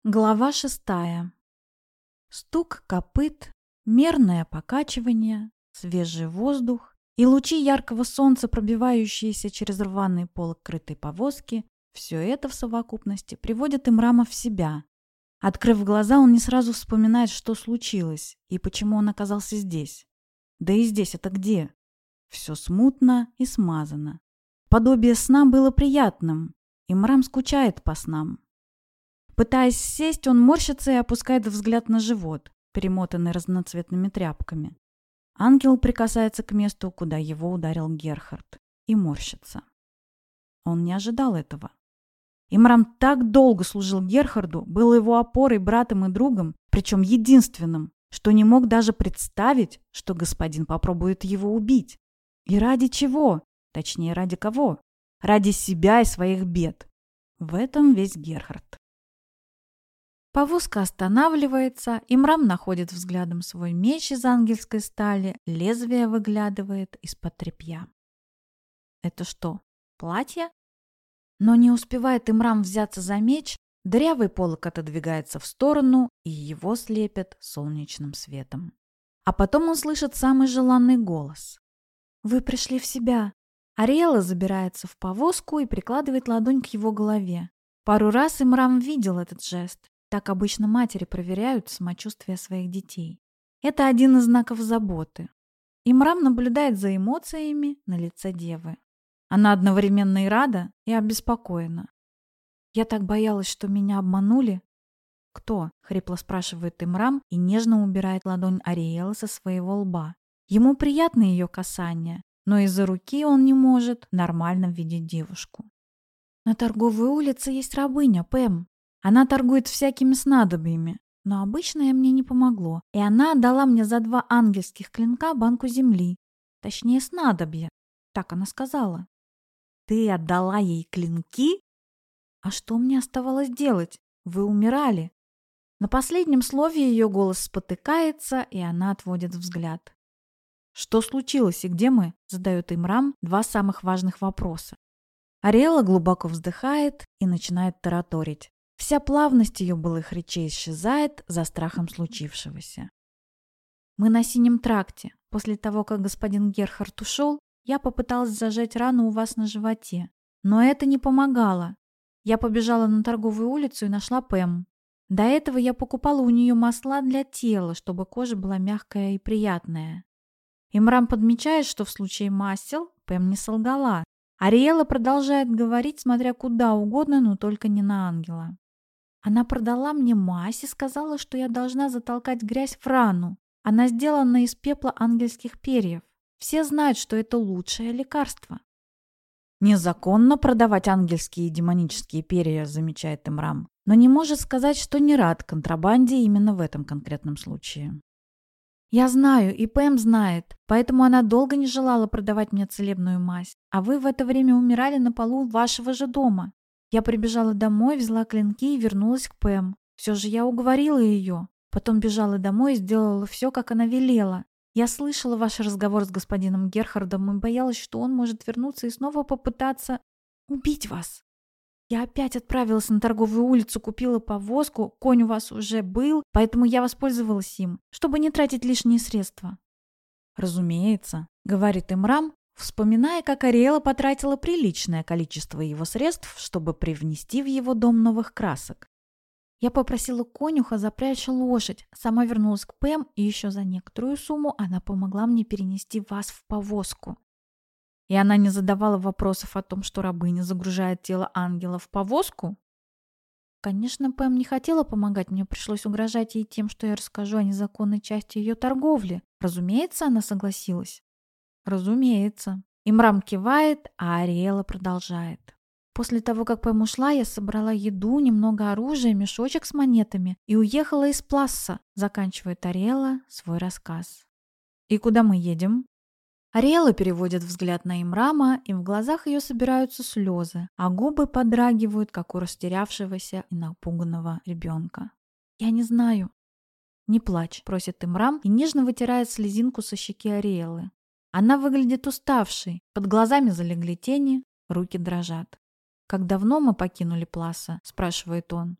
Глава 6. Стук копыт, мерное покачивание, свежий воздух и лучи яркого солнца, пробивающиеся через рваный полог крытой повозки, все это в совокупности приводит Имрама в себя. Открыв глаза, он не сразу вспоминает, что случилось и почему он оказался здесь. Да и здесь это где? Все смутно и смазано. Подобие сна было приятным. Имрам скучает по снам. Пытаясь сесть, он морщится и опускает взгляд на живот, перемотанный разноцветными тряпками. Ангел прикасается к месту, куда его ударил Герхард, и морщится. Он не ожидал этого. Имрам так долго служил Герхарду, был его опорой, братом и другом, причем единственным, что не мог даже представить, что господин попробует его убить. И ради чего? Точнее, ради кого? Ради себя и своих бед. В этом весь Герхард. Повозка останавливается, Имрам находит взглядом свой меч из ангельской стали, лезвие выглядывает из-под тряпья. Это что, платье? Но не успевает Имрам взяться за меч, дырявый полог отодвигается в сторону, и его слепят солнечным светом. А потом он слышит самый желанный голос. «Вы пришли в себя». Ариэла забирается в повозку и прикладывает ладонь к его голове. Пару раз Имрам видел этот жест. Так обычно матери проверяют самочувствие своих детей. Это один из знаков заботы. Имрам наблюдает за эмоциями на лице девы. Она одновременно и рада, и обеспокоена. «Я так боялась, что меня обманули». «Кто?» — хрипло спрашивает Имрам и нежно убирает ладонь Ариэлы со своего лба. Ему приятно ее касание, но из-за руки он не может нормально видеть девушку. «На торговой улице есть рабыня, Пэм. Она торгует всякими снадобьями, но обычное мне не помогло, и она отдала мне за 2 ангельских клинка банку земли. Точнее, снадобья. Так она сказала». «Ты отдала ей клинки? А что мне оставалось делать? Вы умирали». На последнем слове ее голос спотыкается, и она отводит взгляд. «Что случилось и где мы?» — задает Имрам 2 самых важных вопроса. Ариэла глубоко вздыхает и начинает тараторить. Вся плавность ее былых речей исчезает за страхом случившегося. «Мы на Синем тракте. После того, как господин Герхард ушел, я попыталась зажать рану у вас на животе. Но это не помогало. Я побежала на торговую улицу и нашла Пэм. До этого я покупала у нее масла для тела, чтобы кожа была мягкая и приятная». Имрам подмечает, что в случае масел Пэм не солгала. Ариэла продолжает говорить, смотря куда угодно, но только не на ангела. «Она продала мне мазь и сказала, что я должна затолкать грязь в рану. Она сделана из пепла ангельских перьев. Все знают, что это лучшее лекарство». «Незаконно продавать ангельские и демонические перья», — замечает Имрам, но не может сказать, что не рад контрабанде именно в этом конкретном случае. «Я знаю, и Пэм знает, поэтому она долго не желала продавать мне целебную мазь, а вы в это время умирали на полу вашего же дома. Я прибежала домой, взяла клинки и вернулась к Пэм. Все же я уговорила ее. Потом бежала домой и сделала все, как она велела. Я слышала ваш разговор с господином Герхардом и боялась, что он может вернуться и снова попытаться убить вас. Я опять отправилась на торговую улицу, купила повозку, конь у вас уже был, поэтому я воспользовалась им, чтобы не тратить лишние средства». «Разумеется», — говорит Имрам, вспоминая, как Ариэла потратила приличное количество его средств, чтобы привнести в его дом новых красок. «Я попросила конюха запрячь лошадь, сама вернулась к Пэм, и еще за некоторую сумму она помогла мне перенести вас в повозку». И она не задавала вопросов о том, что рабыня загружает тело ангела в повозку? Конечно, Пэм не хотела помогать, мне пришлось угрожать ей тем, что я расскажу о незаконной части ее торговли. Разумеется, она согласилась. Разумеется. Имрам кивает, а Ариэла продолжает. «После того, как Пэм ушла, я собрала еду, немного оружия, мешочек с монетами и уехала из Пласса», заканчивает Ариэла свой рассказ. «И куда мы едем?» Ариэла переводит взгляд на Имрама, и в глазах ее собираются слезы, а губы подрагивают, как у растерявшегося и напуганного ребенка. «Я не знаю». «Не плачь», — просит Имрам и нежно вытирает слезинку со щеки Ариэлы. Она выглядит уставшей, под глазами залегли тени, руки дрожат. «Как давно мы покинули Пласа?» — спрашивает он.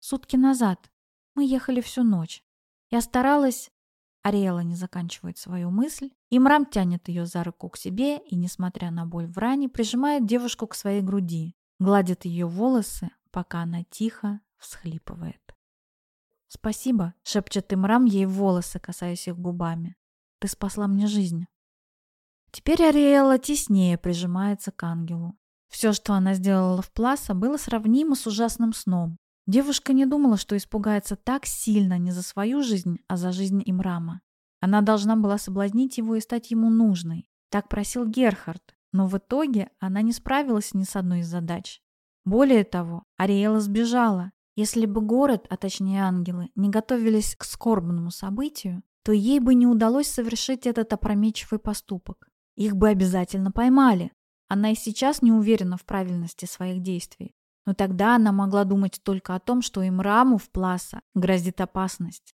Сутки назад. Мы ехали всю ночь. Я старалась...» Ариэла не заканчивает свою мысль. Имрам тянет ее за руку к себе и, несмотря на боль в ране, прижимает девушку к своей груди, гладит ее волосы, пока она тихо всхлипывает. «Спасибо», — шепчет Имрам ей в волосы, касаясь их губами. «Ты спасла мне жизнь». Теперь Ариэла теснее прижимается к ангелу. Все, что она сделала в Пласа, было сравнимо с ужасным сном. Девушка не думала, что испугается так сильно не за свою жизнь, а за жизнь Имрама. Она должна была соблазнить его и стать ему нужной. Так просил Герхард, но в итоге она не справилась ни с одной из задач. Более того, Ариэла сбежала. Если бы город, а точнее ангелы, не готовились к скорбному событию, то ей бы не удалось совершить этот опрометчивый поступок. Их бы обязательно поймали. Она и сейчас не уверена в правильности своих действий. Но тогда она могла думать только о том, что Имраму в Пласа грозит опасность.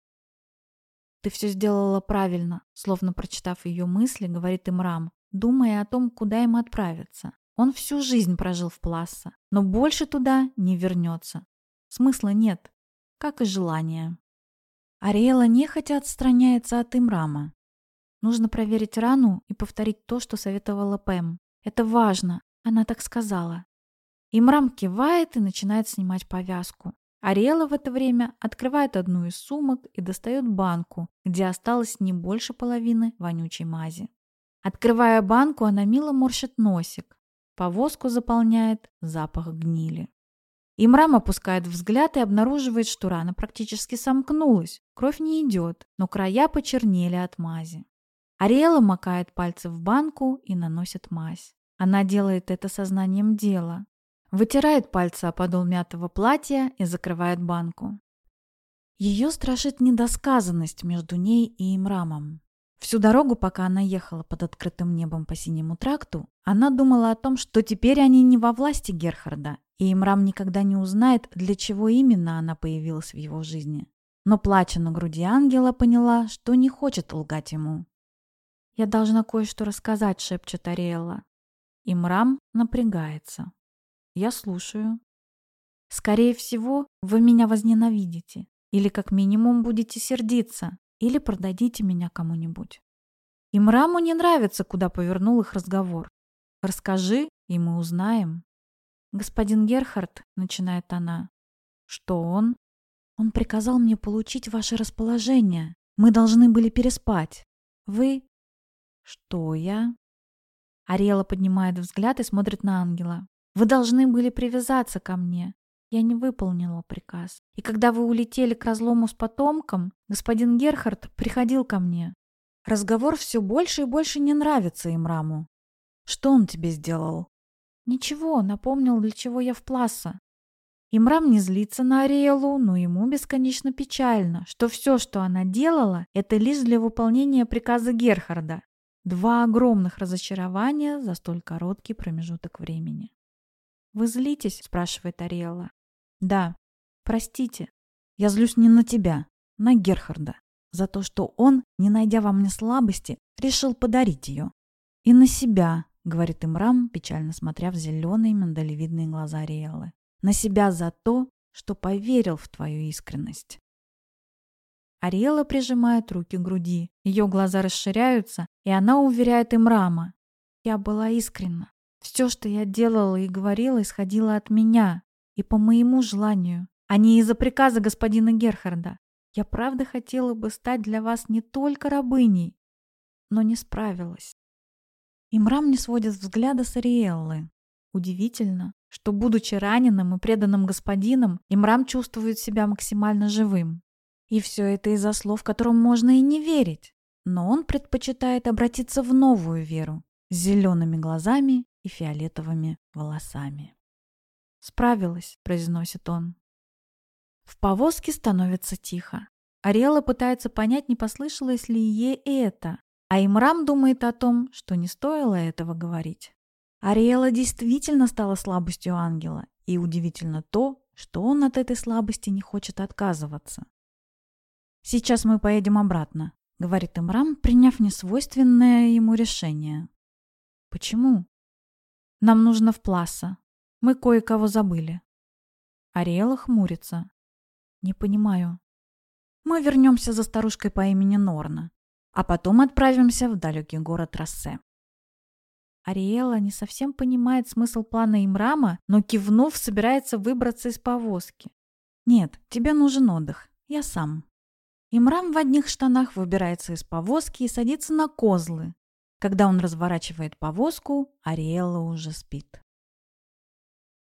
«Ты все сделала правильно», словно прочитав ее мысли, говорит Имрам, думая о том, куда им отправиться. Он всю жизнь прожил в Пласа, но больше туда не вернется. Смысла нет, как и желания. Ариэла нехотя отстраняется от Имрама. Нужно проверить рану и повторить то, что советовала Пэм. Это важно, она так сказала. Имрам кивает и начинает снимать повязку. Ариэла в это время открывает одну из сумок и достает банку, где осталось не больше половины вонючей мази. Открывая банку, она мило морщит носик. Повозку заполняет запах гнили. Имрам опускает взгляд и обнаруживает, что рана практически сомкнулась. Кровь не идет, но края почернели от мази. Ариэла макает пальцы в банку и наносит мазь. Она делает это сознанием дела. Вытирает пальцы о подол мятого платья и закрывает банку. Ее страшит недосказанность между ней и Имрамом. Всю дорогу, пока она ехала под открытым небом по синему тракту, она думала о том, что теперь они не во власти Герхарда, и Имрам никогда не узнает, для чего именно она появилась в его жизни. Но, плача на груди ангела, поняла, что не хочет лгать ему. «Я должна кое-что рассказать», — шепчет Ариэла. Имрам напрягается. «Я слушаю». «Скорее всего, вы меня возненавидите, или как минимум будете сердиться, или продадите меня кому-нибудь». Имраму не нравится, куда повернул их разговор. «Расскажи, и мы узнаем». «Господин Герхард», — начинает она. «Что он?» «Он приказал мне получить ваше расположение. Мы должны были переспать. Вы...» «Что я?» Ариэла поднимает взгляд и смотрит на ангела. «Вы должны были привязаться ко мне. Я не выполнила приказ. И когда вы улетели к разлому с потомком, господин Герхард приходил ко мне». Разговор все больше и больше не нравится Имраму. «Что он тебе сделал?» «Ничего, напомнил, для чего я в Пласа». Имрам не злится на Ариэлу, но ему бесконечно печально, что все, что она делала, это лишь для выполнения приказа Герхарда. Два огромных разочарования за столь короткий промежуток времени. «Вы злитесь?» – спрашивает Ариэла. «Да. Простите. Я злюсь не на тебя, на Герхарда, за то, что он, не найдя во мне слабости, решил подарить ее. И на себя», – говорит Имрам, печально смотря в зеленые миндалевидные глаза Ариэлы. «На себя за то, что поверил в твою искренность». Ариэла прижимает руки к груди. Ее глаза расширяются, и она уверяет Имрама. «Я была искренна. Все, что я делала и говорила, исходило от меня и по моему желанию, а не из-за приказа господина Герхарда. Я правда хотела бы стать для вас не только рабыней, но не справилась». Имрам не сводит взгляда с Ариэллы. Удивительно, что, будучи раненым и преданным господином, Имрам чувствует себя максимально живым. И все это из-за слов, которым можно и не верить. Но он предпочитает обратиться в новую веру с зелеными глазами и фиолетовыми волосами. «Справилась», — произносит он. В повозке становится тихо. Ариэла пытается понять, не послышалось ли ей это, а Имрам думает о том, что не стоило этого говорить. Ариэла действительно стала слабостью ангела, и удивительно то, что он от этой слабости не хочет отказываться. «Сейчас мы поедем обратно», — говорит Имрам, приняв несвойственное ему решение. «Почему?» «Нам нужно в Пласа. Мы кое-кого забыли». Ариэла хмурится. Не понимаю. Мы вернемся за старушкой по имени Норна, а потом отправимся в далекий город Рассе. Ариэла не совсем понимает смысл плана Имрама, но, кивнув, собирается выбраться из повозки. «Нет, тебе нужен отдых. Я сам». Имрам в одних штанах выбирается из повозки и садится на козлы. Когда он разворачивает повозку, Ариэла уже спит.